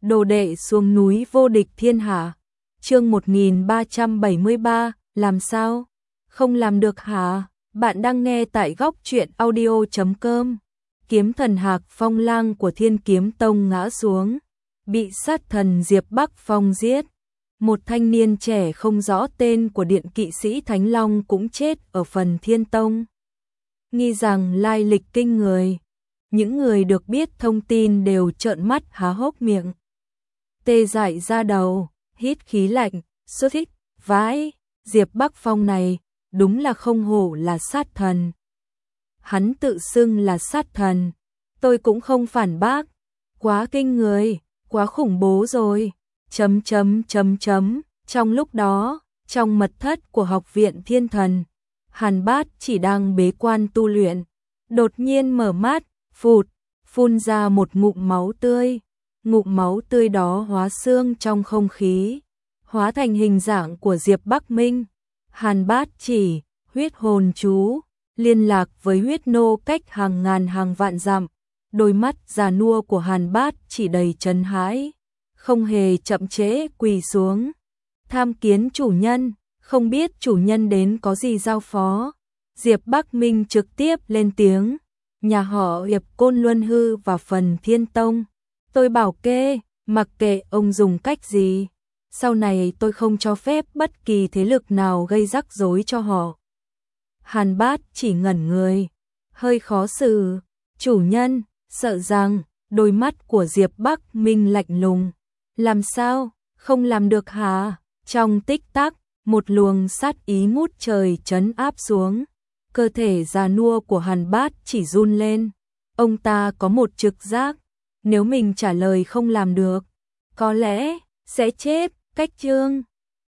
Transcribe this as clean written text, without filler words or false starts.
Đồ đệ xuống núi vô địch thiên hạ. Chương 1373, làm sao? Không làm được hả? Bạn đang nghe tại góc truyện audio.com. Kiếm thần Hạc Phong Lang của Thiên Kiếm Tông ngã xuống, bị sát thần Diệp Bắc Phong giết. Một thanh niên trẻ không rõ tên của điện kỵ sĩ Thánh Long cũng chết ở phần Thiên Tông. Nghi rằng lai lịch kinh người. Những người được biết thông tin đều trợn mắt há hốc miệng. Tê dại ra đầu, hít khí lạnh, xuất thích, vãi, Diệp Bắc Phong này, đúng là không hổ là sát thần. Hắn tự xưng là sát thần, tôi cũng không phản bác, quá kinh người, quá khủng bố rồi, Trong lúc đó, trong mật thất của học viện Thiên Thần, Hàn Bát chỉ đang bế quan tu luyện, đột nhiên mở mắt, phun ra một ngụm máu tươi. Ngụm máu tươi đó hóa xương trong không khí, hóa thành hình dạng của Diệp Bắc Minh. Hàn Bát chỉ, huyết hồn chú, liên lạc với huyết nô cách hàng ngàn hàng vạn dặm. Đôi mắt già nua của Hàn Bát chỉ đầy trấn hãi, không hề chậm trễ quỳ xuống. Tham kiến chủ nhân, không biết chủ nhân đến có gì giao phó. Diệp Bắc Minh trực tiếp lên tiếng, nhà họ Diệp Côn Luân Hư và phần Thiên Tông. Tôi bảo kê, mặc kệ ông dùng cách gì, sau này tôi không cho phép bất kỳ thế lực nào gây rắc rối cho họ. Hàn Bát chỉ ngẩn người, hơi khó xử, chủ nhân, sợ rằng, đôi mắt của Diệp Bắc Minh lạnh lùng. Làm sao, không làm được hả? Trong tích tắc, một luồng sát ý ngút trời trấn áp xuống, cơ thể già nua của Hàn Bát chỉ run lên. Ông ta có một trực giác, nếu mình trả lời không làm được, có lẽ sẽ chết. Cách chương